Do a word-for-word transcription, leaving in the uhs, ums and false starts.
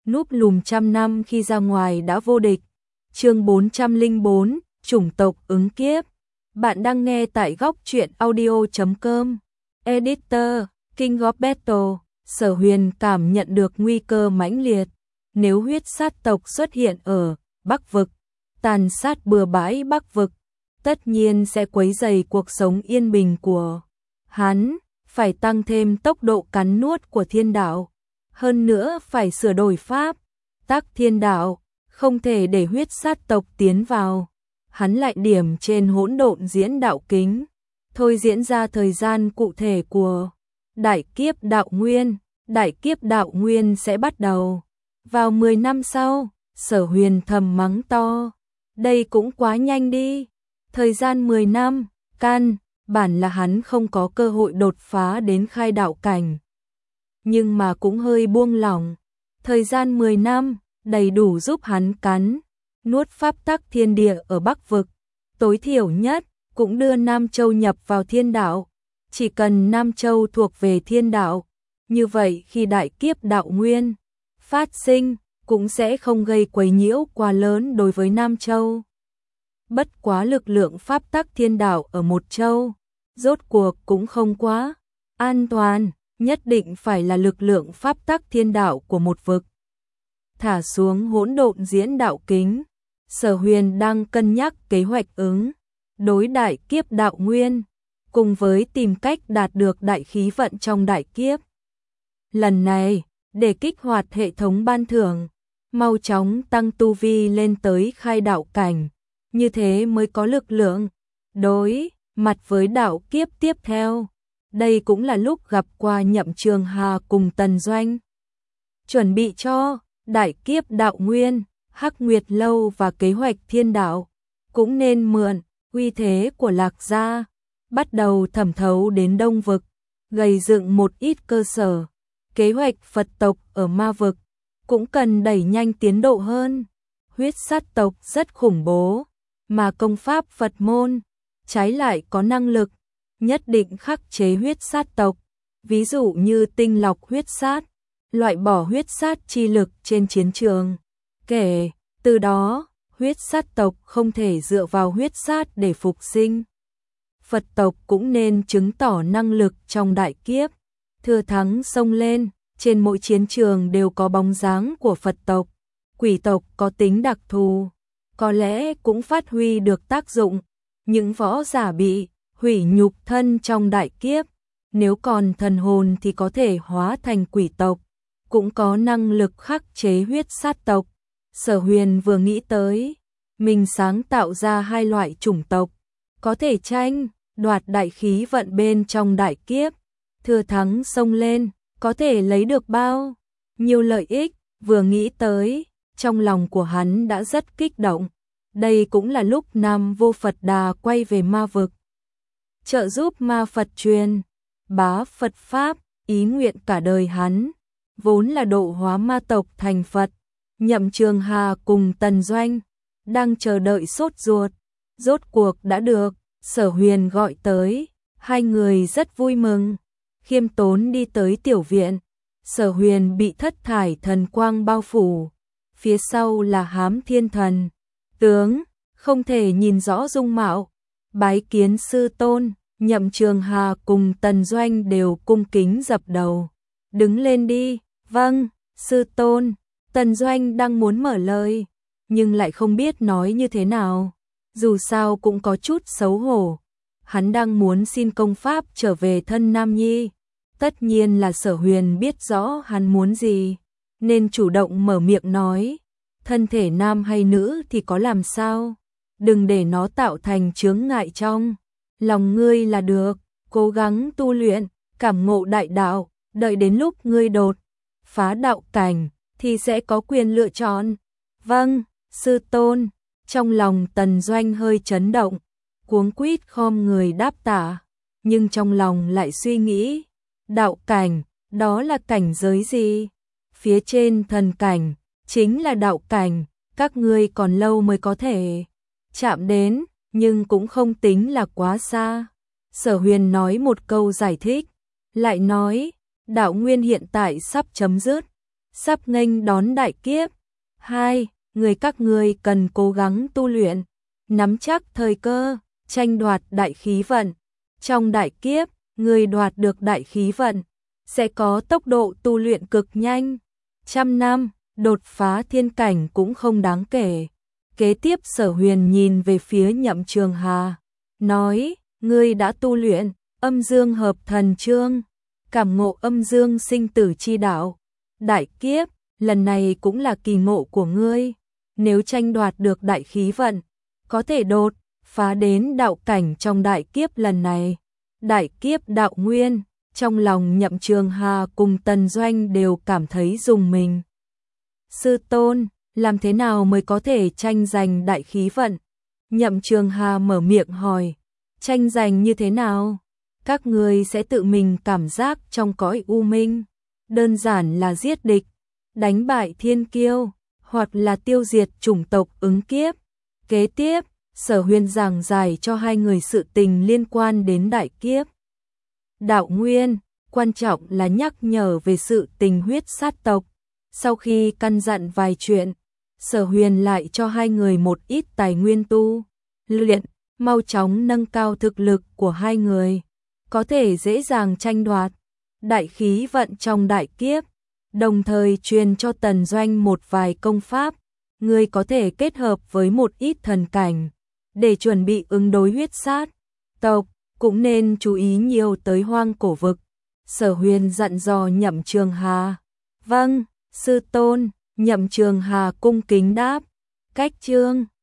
núp lùm trăm năm khi ra ngoài đã vô địch. Chương bốn trăm lẻ bốn, chủng tộc ứng kiếp. Bạn đang nghe tại góc truyện audio chấm com. Editor, King of Battle. Sở Huyền cảm nhận được nguy cơ mãnh liệt. Nếu huyết sát tộc xuất hiện ở Bắc Vực, tàn sát bừa bãi Bắc Vực, tất nhiên sẽ quấy rầy cuộc sống yên bình của hắn, phải tăng thêm tốc độ cắn nuốt của thiên đạo. Hơn nữa phải sửa đổi pháp tắc thiên đạo, không thể để huyết sát tộc tiến vào. Hắn lại điểm trên hỗn độn diễn đạo kính, thôi diễn ra thời gian cụ thể của đại kiếp đạo nguyên. Đại kiếp đạo nguyên sẽ bắt đầu vào mười năm sau. Sở Huyền thầm mắng to, đây cũng quá nhanh đi. Thời gian mười năm, căn bản là hắn không có cơ hội đột phá đến khai đạo cảnh. Nhưng mà cũng hơi buông lỏng. Thời gian mười năm, đầy đủ giúp hắn cắn nuốt pháp tắc thiên địa ở Bắc Vực. Tối thiểu nhất, cũng đưa Nam Châu nhập vào thiên đạo. Chỉ cần Nam Châu thuộc về thiên đạo, như vậy khi đại kiếp đạo nguyên phát sinh, cũng sẽ không gây quấy nhiễu quá lớn đối với Nam Châu. Bất quá lực lượng pháp tắc thiên đạo ở một châu, rốt cuộc cũng không quá an toàn, nhất định phải là lực lượng pháp tắc thiên đạo của một vực. Thả xuống hỗn độn diễn đạo kính, Sở Huyền đang cân nhắc kế hoạch ứng đối đại kiếp đạo nguyên, cùng với tìm cách đạt được đại khí vận trong đại kiếp. Lần này, để kích hoạt hệ thống ban thưởng, mau chóng tăng tu vi lên tới khai đạo cảnh, như thế mới có lực lượng đối mặt với đạo kiếp tiếp theo. Đây cũng là lúc gặp qua Nhậm Trường Hà cùng Tần Doanh. Chuẩn bị cho đại kiếp đạo nguyên, Hắc Nguyệt Lâu và kế hoạch thiên đạo, cũng nên mượn uy thế của Lạc gia, bắt đầu thẩm thấu đến Đông Vực, gầy dựng một ít cơ sở. Kế hoạch Phật tộc ở Ma Vực cũng cần đẩy nhanh tiến độ hơn. Huyết sát tộc rất khủng bố, mà công pháp Phật môn trái lại có năng lực nhất định khắc chế huyết sát tộc, ví dụ như tinh lọc huyết sát, loại bỏ huyết sát chi lực trên chiến trường. Kể từ đó, huyết sát tộc không thể dựa vào huyết sát để phục sinh. Phật tộc cũng nên chứng tỏ năng lực trong đại kiếp, thừa thắng xông lên. Trên mỗi chiến trường đều có bóng dáng của Phật tộc. Quỷ tộc có tính đặc thù, có lẽ cũng phát huy được tác dụng. Những võ giả bị hủy nhục thân trong đại kiếp, nếu còn thần hồn thì có thể hóa thành quỷ tộc, cũng có năng lực khắc chế huyết sát tộc. Sở Huyền vừa nghĩ tới, mình sáng tạo ra hai loại chủng tộc, có thể tranh đoạt đại khí vận bên trong đại kiếp, thừa thắng xông lên, có thể lấy được bao nhiêu lợi ích. Vừa nghĩ tới, trong lòng của hắn đã rất kích động. Đây cũng là lúc Nam Vô Phật Đà quay về Ma Vực, trợ giúp ma Phật truyền bá Phật Pháp. Ý nguyện cả đời hắn vốn là độ hóa ma tộc thành Phật. Nhậm Trường Hà cùng Tần Doanh đang chờ đợi sốt ruột, rốt cuộc đã được Sở Huyền gọi tới. Hai người rất vui mừng, khiêm tốn đi tới tiểu viện. Sở Huyền bị thất thải thần quang bao phủ, phía sau là Hám Thiên Thần tướng, không thể nhìn rõ dung mạo. Bái kiến sư tôn. Nhậm Trường Hà cùng Tần Doanh đều cung kính dập đầu. Đứng lên đi. Vâng, sư tôn. Tần Doanh đang muốn mở lời, nhưng lại không biết nói như thế nào, dù sao cũng có chút xấu hổ. Hắn đang muốn xin công pháp trở về thân Nam Nhi. Tất nhiên là Sở Huyền biết rõ hắn muốn gì, nên chủ động mở miệng nói, thân thể nam hay nữ thì có làm sao, đừng để nó tạo thành chướng ngại trong lòng ngươi là được. Cố gắng tu luyện, cảm ngộ đại đạo, đợi đến lúc ngươi đột phá đạo cảnh thì sẽ có quyền lựa chọn. Vâng, sư tôn. Trong lòng Tần Doanh hơi chấn động, cuống quýt khom người đáp tạ, nhưng trong lòng lại suy nghĩ, đạo cảnh, đó là cảnh giới gì? Phía trên thần cảnh, chính là đạo cảnh, các ngươi còn lâu mới có thể chạm đến, nhưng cũng không tính là quá xa. Sở Huyền nói một câu giải thích, lại nói, đạo nguyên hiện tại sắp chấm dứt, sắp nghênh đón đại kiếp. Hai, người các ngươi cần cố gắng tu luyện, nắm chắc thời cơ, tranh đoạt đại khí vận. Trong đại kiếp, người đoạt được đại khí vận, sẽ có tốc độ tu luyện cực nhanh. Trăm năm, đột phá thiên cảnh cũng không đáng kể. Kế tiếp Sở Huyền nhìn về phía Nhậm Trường Hà, nói, ngươi đã tu luyện âm dương hợp thần chương, cảm ngộ âm dương sinh tử chi đạo. Đại kiếp, lần này cũng là kỳ ngộ của ngươi. Nếu tranh đoạt được đại khí vận, có thể đột phá đến đạo cảnh trong đại kiếp lần này. Đại kiếp đạo nguyên, trong lòng Nhậm Trường Hà cùng Tần Doanh đều cảm thấy rùng mình. Sư tôn, làm thế nào mới có thể tranh giành đại khí vận? Nhậm Trường Hà mở miệng hỏi, tranh giành như thế nào? Các ngươi sẽ tự mình cảm giác trong cõi u minh, đơn giản là giết địch, đánh bại thiên kiêu, hoặc là tiêu diệt chủng tộc ứng kiếp. Kế tiếp, Sở Huyền giảng giải cho hai người sự tình liên quan đến đại kiếp. Đạo nguyên, quan trọng là nhắc nhở về sự tình huyết sát tộc. Sau khi căn dặn vài chuyện, Sở Huyền lại cho hai người một ít tài nguyên tu luyện, mau chóng nâng cao thực lực của hai người, có thể dễ dàng tranh đoạt đại khí vận trong đại kiếp. Đồng thời truyền cho Tần Doanh một vài công pháp, người có thể kết hợp với một ít thần cảnh, để chuẩn bị ứng đối huyết sát tộc, cũng nên chú ý nhiều tới hoang cổ vực. Sở Huyền dặn dò Nhậm Trường Hà. Vâng, sư tôn. Nhậm Trường Hà cung kính đáp. Cách chương